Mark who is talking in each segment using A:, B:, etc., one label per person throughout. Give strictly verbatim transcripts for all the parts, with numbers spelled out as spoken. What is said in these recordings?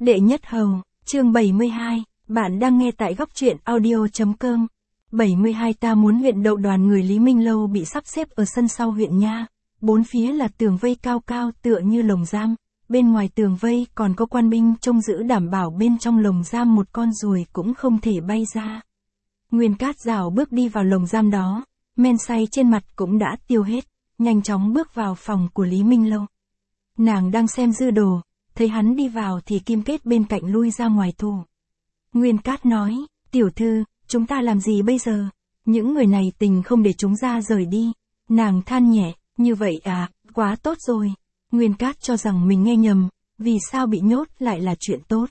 A: Đệ nhất hầu, chương bảy mươi hai, bạn đang nghe tại góc truyện audio.com. bảy mươi hai Ta muốn huyện đậu đoàn người Lý Minh Lâu bị sắp xếp ở sân sau huyện nha. Bốn phía là tường vây cao cao tựa như lồng giam, bên ngoài tường vây còn có quan binh trông giữ đảm bảo bên trong lồng giam một con ruồi cũng không thể bay ra. Nguyên Cát rảo bước đi vào lồng giam đó, men say trên mặt cũng đã tiêu hết, nhanh chóng bước vào phòng của Lý Minh Lâu. Nàng đang xem dư đồ, thấy hắn đi vào thì Kim Kết bên cạnh lui ra ngoài thủ. Nguyên Cát nói, tiểu thư, chúng ta làm gì bây giờ? Những người này tình không để chúng ra rời đi. Nàng than nhẹ, như vậy à, quá tốt rồi. Nguyên Cát cho rằng mình nghe nhầm, vì sao bị nhốt lại là chuyện tốt.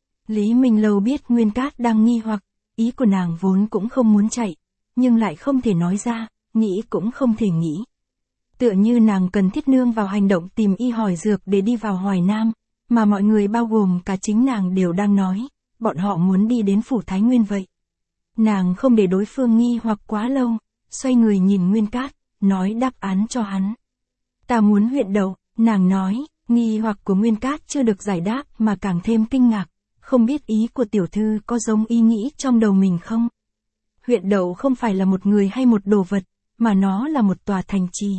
A: Lý Minh Lâu biết Nguyên Cát đang nghi hoặc, ý của nàng vốn cũng không muốn chạy, nhưng lại không thể nói ra, nghĩ cũng không thể nghĩ. Tựa như nàng cần thiết nương vào hành động tìm y hỏi dược để đi vào Hoài Nam, mà mọi người bao gồm cả chính nàng đều đang nói, bọn họ muốn đi đến phủ Thái Nguyên vậy. Nàng không để đối phương nghi hoặc quá lâu, xoay người nhìn Nguyên Cát, nói đáp án cho hắn. Ta muốn huyện đậu, nàng nói, nghi hoặc của Nguyên Cát chưa được giải đáp mà càng thêm kinh ngạc, không biết ý của tiểu thư có giống ý nghĩ trong đầu mình không? Huyện đậu không phải là một người hay một đồ vật, mà nó là một tòa thành trì.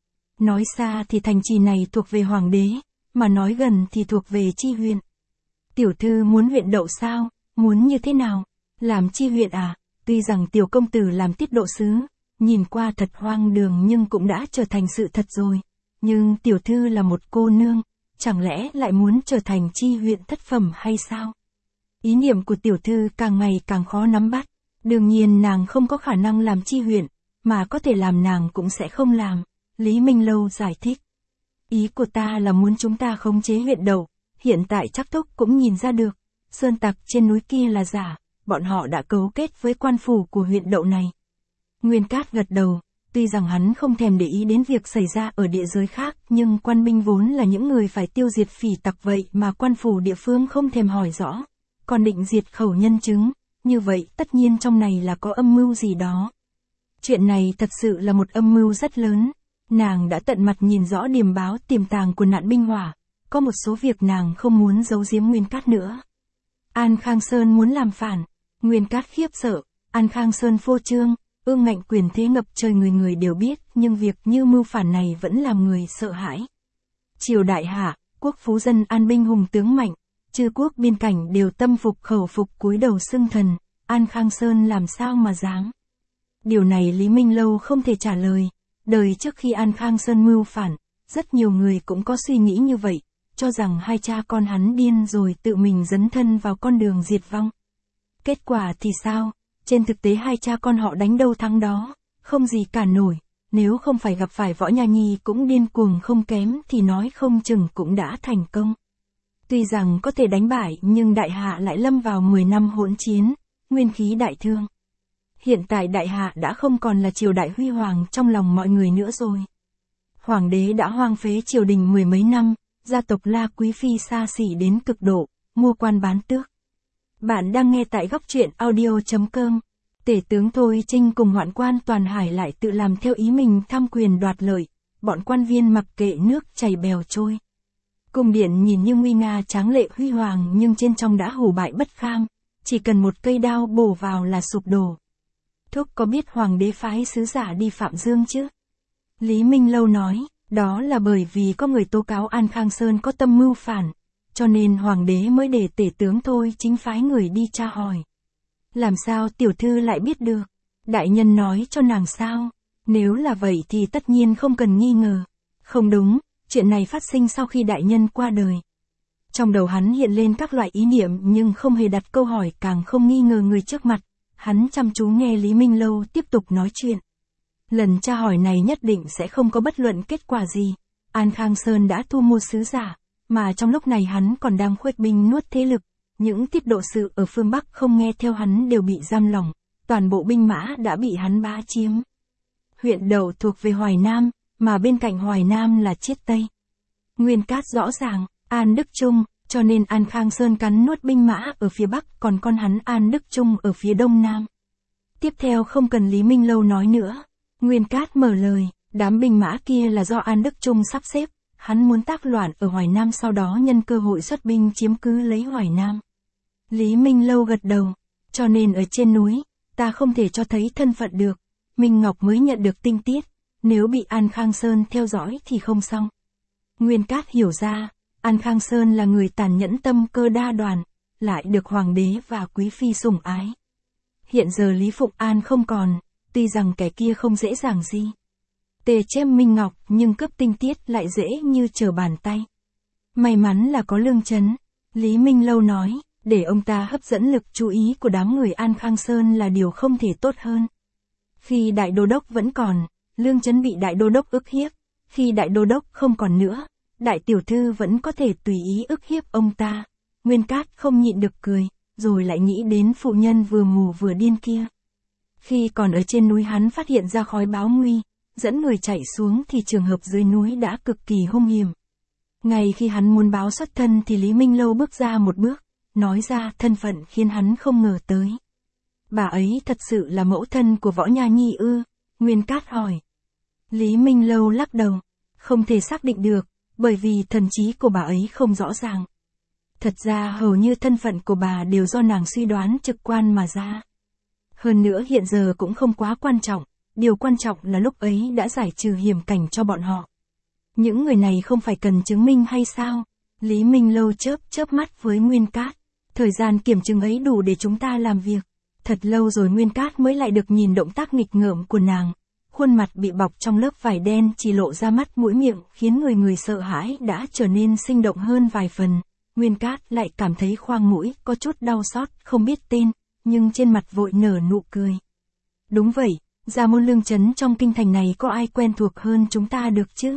A: Nói xa thì thành trì này thuộc về hoàng đế, mà nói gần thì thuộc về chi huyện. Tiểu thư muốn huyện đậu sao? Muốn như thế nào? Làm chi huyện à? Tuy rằng tiểu công tử làm tiết độ sứ, nhìn qua thật hoang đường nhưng cũng đã trở thành sự thật rồi. Nhưng tiểu thư là một cô nương, chẳng lẽ lại muốn trở thành chi huyện thất phẩm hay sao? Ý niệm của tiểu thư càng ngày càng khó nắm bắt. Đương nhiên nàng không có khả năng làm chi huyện, mà có thể làm nàng cũng sẽ không làm. Lý Minh Lâu giải thích. Ý của ta là muốn chúng ta khống chế huyện đậu, hiện tại chắc thúc cũng nhìn ra được, sơn tặc trên núi kia là giả, bọn họ đã cấu kết với quan phủ của huyện đậu này. Nguyên Cát gật đầu, tuy rằng hắn không thèm để ý đến việc xảy ra ở địa giới khác, nhưng quan binh vốn là những người phải tiêu diệt phỉ tặc vậy mà quan phủ địa phương không thèm hỏi rõ, còn định diệt khẩu nhân chứng, như vậy tất nhiên trong này là có âm mưu gì đó. Chuyện này thật sự là một âm mưu rất lớn. Nàng đã tận mặt nhìn rõ điềm báo tiềm tàng của nạn binh hỏa, có một số việc nàng không muốn giấu giếm Nguyên Cát nữa. An Khang Sơn muốn làm phản, Nguyên Cát khiếp sợ, An Khang Sơn phô trương, ương ngạnh quyền thế ngập trời người người đều biết, nhưng việc như mưu phản này vẫn làm người sợ hãi. Triều đại hạ, quốc phú dân an binh hùng tướng mạnh, chư quốc biên cảnh đều tâm phục khẩu phục cúi đầu xưng thần, An Khang Sơn làm sao mà dám. Điều này Lý Minh Lâu không thể trả lời. Đời trước khi An Khang Sơn mưu phản, rất nhiều người cũng có suy nghĩ như vậy, cho rằng hai cha con hắn điên rồi tự mình dấn thân vào con đường diệt vong. Kết quả thì sao? Trên thực tế hai cha con họ đánh đâu thắng đó, không gì cản nổi, nếu không phải gặp phải Võ Nha Nhi cũng điên cuồng không kém thì nói không chừng cũng đã thành công. Tuy rằng có thể đánh bại nhưng đại hạ lại lâm vào mười năm hỗn chiến, nguyên khí đại thương. Hiện tại đại hạ đã không còn là triều đại huy hoàng trong lòng mọi người nữa rồi. Hoàng đế đã hoang phế triều đình mười mấy năm, gia tộc La Quý Phi xa xỉ đến cực độ, mua quan bán tước. Bạn đang nghe tại góc truyện audio.com. Tể tướng Thôi Trinh cùng hoạn quan Toàn Hải lại tự làm theo ý mình tham quyền đoạt lợi, bọn quan viên mặc kệ nước chảy bèo trôi. Cung điện nhìn như nguy nga tráng lệ huy hoàng nhưng trên trong đã hủ bại bất kham, chỉ cần một cây đao bổ vào là sụp đổ. Thúc có biết hoàng đế phái sứ giả đi Phạm Dương chứ? Lý Minh Lâu nói, đó là bởi vì có người tố cáo An Khang Sơn có tâm mưu phản, cho nên hoàng đế mới để tể tướng Thôi Chính phái người đi tra hỏi. Làm sao tiểu thư lại biết được? Đại nhân nói cho nàng sao? Nếu là vậy thì tất nhiên không cần nghi ngờ. Không đúng, chuyện này phát sinh sau khi đại nhân qua đời. Trong đầu hắn hiện lên các loại ý niệm nhưng không hề đặt câu hỏi, càng không nghi ngờ người trước mặt. Hắn chăm chú nghe Lý Minh Lâu tiếp tục nói chuyện. Lần tra hỏi này nhất định sẽ không có bất luận kết quả gì. An Khang Sơn đã thu mua sứ giả, mà trong lúc này hắn còn đang khuếch binh nuốt thế lực. Những tiết độ sự ở phương Bắc không nghe theo hắn đều bị giam lỏng, toàn bộ binh mã đã bị hắn bá chiếm. Huyện đậu thuộc về Hoài Nam, mà bên cạnh Hoài Nam là Chiết Tây. Nguyên Cát rõ ràng, An Đức Trung, cho nên An Khang Sơn cắn nuốt binh mã ở phía Bắc, còn con hắn An Đức Trung ở phía Đông Nam. Tiếp theo không cần Lý Minh Lâu nói nữa, Nguyên Cát mở lời, đám binh mã kia là do An Đức Trung sắp xếp, hắn muốn tác loạn ở Hoài Nam sau đó nhân cơ hội xuất binh chiếm cứ lấy Hoài Nam. Lý Minh Lâu gật đầu, cho nên ở trên núi, ta không thể cho thấy thân phận được, Minh Ngọc mới nhận được tinh tiết, nếu bị An Khang Sơn theo dõi thì không xong. Nguyên Cát hiểu ra, An Khang Sơn là người tàn nhẫn tâm cơ đa đoan, lại được hoàng đế và quý phi sủng ái. Hiện giờ Lý Phụng An không còn, tuy rằng kẻ kia không dễ dàng gì tề chép Minh Ngọc nhưng cướp tinh tiết lại dễ như trở bàn tay. May mắn là có Lương Chấn, Lý Minh Lâu nói, để ông ta hấp dẫn lực chú ý của đám người An Khang Sơn là điều không thể tốt hơn. Khi đại đô đốc vẫn còn, Lương Chấn bị đại đô đốc ức hiếp, khi đại đô đốc không còn nữa, đại tiểu thư vẫn có thể tùy ý ức hiếp ông ta. Nguyên Cát không nhịn được cười, rồi lại nghĩ đến phụ nhân vừa mù vừa điên kia. Khi còn ở trên núi hắn phát hiện ra khói báo nguy, dẫn người chạy xuống thì trường hợp dưới núi đã cực kỳ hung hiểm. Ngay khi hắn muốn báo xuất thân thì Lý Minh Lâu bước ra một bước, nói ra thân phận khiến hắn không ngờ tới. Bà ấy thật sự là mẫu thân của Võ Nha Nhi ư? Nguyên Cát hỏi. Lý Minh Lâu lắc đầu, không thể xác định được, bởi vì thần trí của bà ấy không rõ ràng. Thật ra hầu như thân phận của bà đều do nàng suy đoán trực quan mà ra. Hơn nữa hiện giờ cũng không quá quan trọng, điều quan trọng là lúc ấy đã giải trừ hiểm cảnh cho bọn họ. Những người này không phải cần chứng minh hay sao? Lý Minh Lâu chớp chớp mắt với Nguyên Cát. Thời gian kiểm chứng ấy đủ để chúng ta làm việc. Thật lâu rồi Nguyên Cát mới lại được nhìn động tác nghịch ngợm của nàng. Khuôn mặt bị bọc trong lớp vải đen chỉ lộ ra mắt mũi miệng khiến người người sợ hãi đã trở nên sinh động hơn vài phần. Nguyên Cát lại cảm thấy khoang mũi có chút đau xót không biết tên, nhưng trên mặt vội nở nụ cười. Đúng vậy, Gia môn Lương Chấn trong kinh thành này có ai quen thuộc hơn chúng ta được chứ?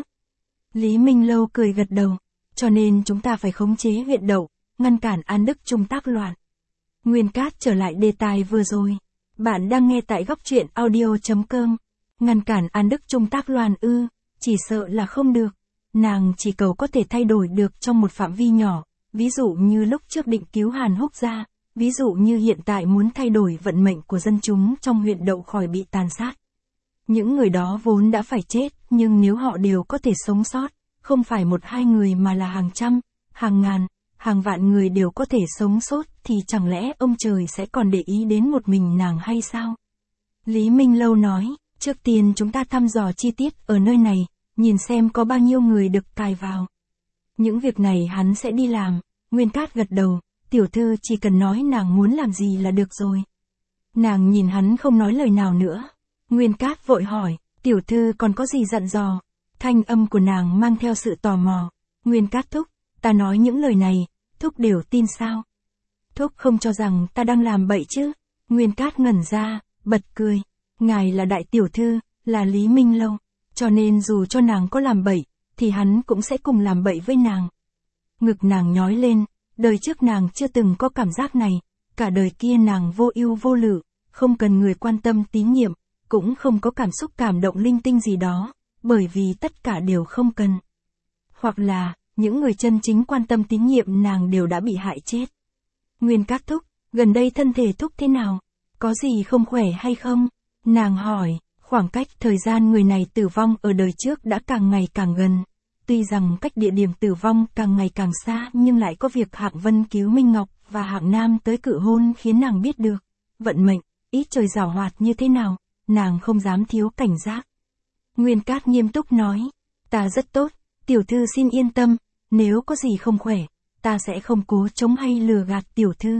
A: Lý Minh Lâu cười gật đầu, cho nên chúng ta phải khống chế huyện Đậu, ngăn cản An Đức Trung tác loạn. Nguyên Cát trở lại đề tài vừa rồi. Bạn đang nghe tại góc truyện audio chấm com. Ngăn cản An Đức Trung tác loạn ư, chỉ sợ là không được. Nàng chỉ cầu có thể thay đổi được trong một phạm vi nhỏ, ví dụ như lúc trước định cứu Hàn Húc gia, ví dụ như hiện tại muốn thay đổi vận mệnh của dân chúng trong huyện Đậu khỏi bị tàn sát. Những người đó vốn đã phải chết, nhưng nếu họ đều có thể sống sót, không phải một hai người mà là hàng trăm, hàng ngàn, hàng vạn người đều có thể sống sót, thì chẳng lẽ ông trời sẽ còn để ý đến một mình nàng hay sao? Lý Minh Lâu nói, trước tiên chúng ta thăm dò chi tiết ở nơi này, nhìn xem có bao nhiêu người được cài vào. Những việc này hắn sẽ đi làm. Nguyên Cát gật đầu, tiểu thư chỉ cần nói nàng muốn làm gì là được rồi. Nàng nhìn hắn không nói lời nào nữa. Nguyên Cát vội hỏi, tiểu thư còn có gì dặn dò? Thanh âm của nàng mang theo sự tò mò. Nguyên Cát thúc, ta nói những lời này, thúc đều tin sao? Thúc không cho rằng ta đang làm bậy chứ? Nguyên Cát ngẩn ra, bật cười. Ngài là đại tiểu thư, là Lý Minh Lâu, cho nên dù cho nàng có làm bậy, thì hắn cũng sẽ cùng làm bậy với nàng. Ngực nàng nhói lên, đời trước nàng chưa từng có cảm giác này, cả đời kia nàng vô ưu vô lự, không cần người quan tâm tín nhiệm, cũng không có cảm xúc cảm động linh tinh gì đó, bởi vì tất cả đều không cần. Hoặc là, những người chân chính quan tâm tín nhiệm nàng đều đã bị hại chết. Nguyên Cát thúc, gần đây thân thể thúc thế nào? Có gì không khỏe hay không? Nàng hỏi, khoảng cách thời gian người này tử vong ở đời trước đã càng ngày càng gần. Tuy rằng cách địa điểm tử vong càng ngày càng xa nhưng lại có việc Hạng Vân cứu Minh Ngọc và Hạng Nam tới cự hôn khiến nàng biết được. Vận mệnh, ít trời giảo hoạt như thế nào, nàng không dám thiếu cảnh giác. Nguyên Cát nghiêm túc nói, ta rất tốt, tiểu thư xin yên tâm, nếu có gì không khỏe, ta sẽ không cố chống hay lừa gạt tiểu thư.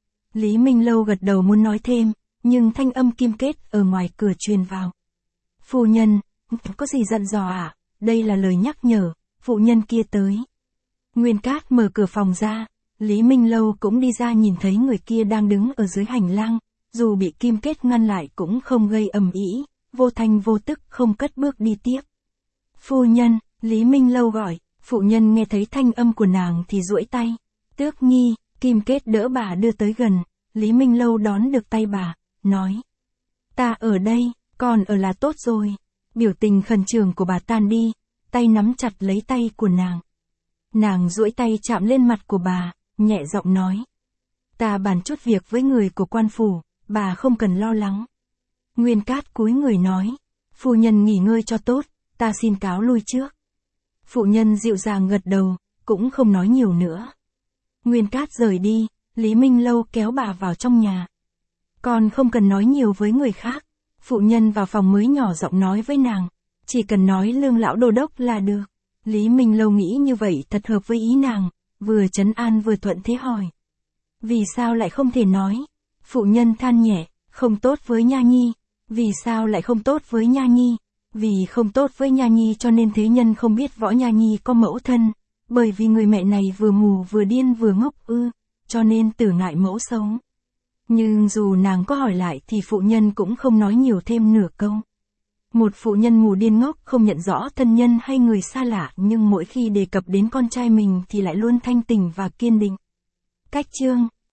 A: Lý Minh Lâu gật đầu muốn nói thêm, nhưng thanh âm kim kết ở ngoài cửa truyền vào. Phu nhân, có gì dặn dò ạ? À? Đây là lời nhắc nhở, phụ nhân kia tới. Nguyên Cát mở cửa phòng ra, Lý Minh Lâu cũng đi ra nhìn thấy người kia đang đứng ở dưới hành lang, dù bị kim kết ngăn lại cũng không gây ầm ĩ, vô thanh vô tức không cất bước đi tiếp. Phu nhân, Lý Minh Lâu gọi, phụ nhân nghe thấy thanh âm của nàng thì duỗi tay. Tước Nhi, kim kết đỡ bà đưa tới gần, Lý Minh Lâu đón được tay bà, nói. Ta ở đây, còn ở là tốt rồi. Biểu tình khẩn trương của bà tan đi, tay nắm chặt lấy tay của nàng. Nàng duỗi tay chạm lên mặt của bà, nhẹ giọng nói. Ta bàn chút việc với người của quan phủ, bà không cần lo lắng. Nguyên Cát cúi người nói. Phu nhân nghỉ ngơi cho tốt, ta xin cáo lui trước. Phụ nhân dịu dàng gật đầu, cũng không nói nhiều nữa. Nguyên Cát rời đi, Lý Minh Lâu kéo bà vào trong nhà. Con không cần nói nhiều với người khác. Phụ nhân vào phòng mới nhỏ giọng nói với nàng. Chỉ cần nói Lương lão đô đốc là được. Lý Minh Lâu nghĩ như vậy thật hợp với ý nàng, vừa trấn an vừa thuận thế hỏi. Vì sao lại không thể nói? Phụ nhân than nhẹ, không tốt với Nha Nhi. Vì sao lại không tốt với Nha Nhi? Vì không tốt với Nha Nhi cho nên thế nhân không biết Võ Nha Nhi có mẫu thân. Bởi vì người mẹ này vừa mù vừa điên vừa ngốc ư, cho nên tử ngại mẫu sống. Nhưng dù nàng có hỏi lại thì phụ nhân cũng không nói nhiều thêm nửa câu. Một phụ nhân mù điên ngốc không nhận rõ thân nhân hay người xa lạ nhưng mỗi khi đề cập đến con trai mình thì lại luôn thanh tỉnh và kiên định. Cách chương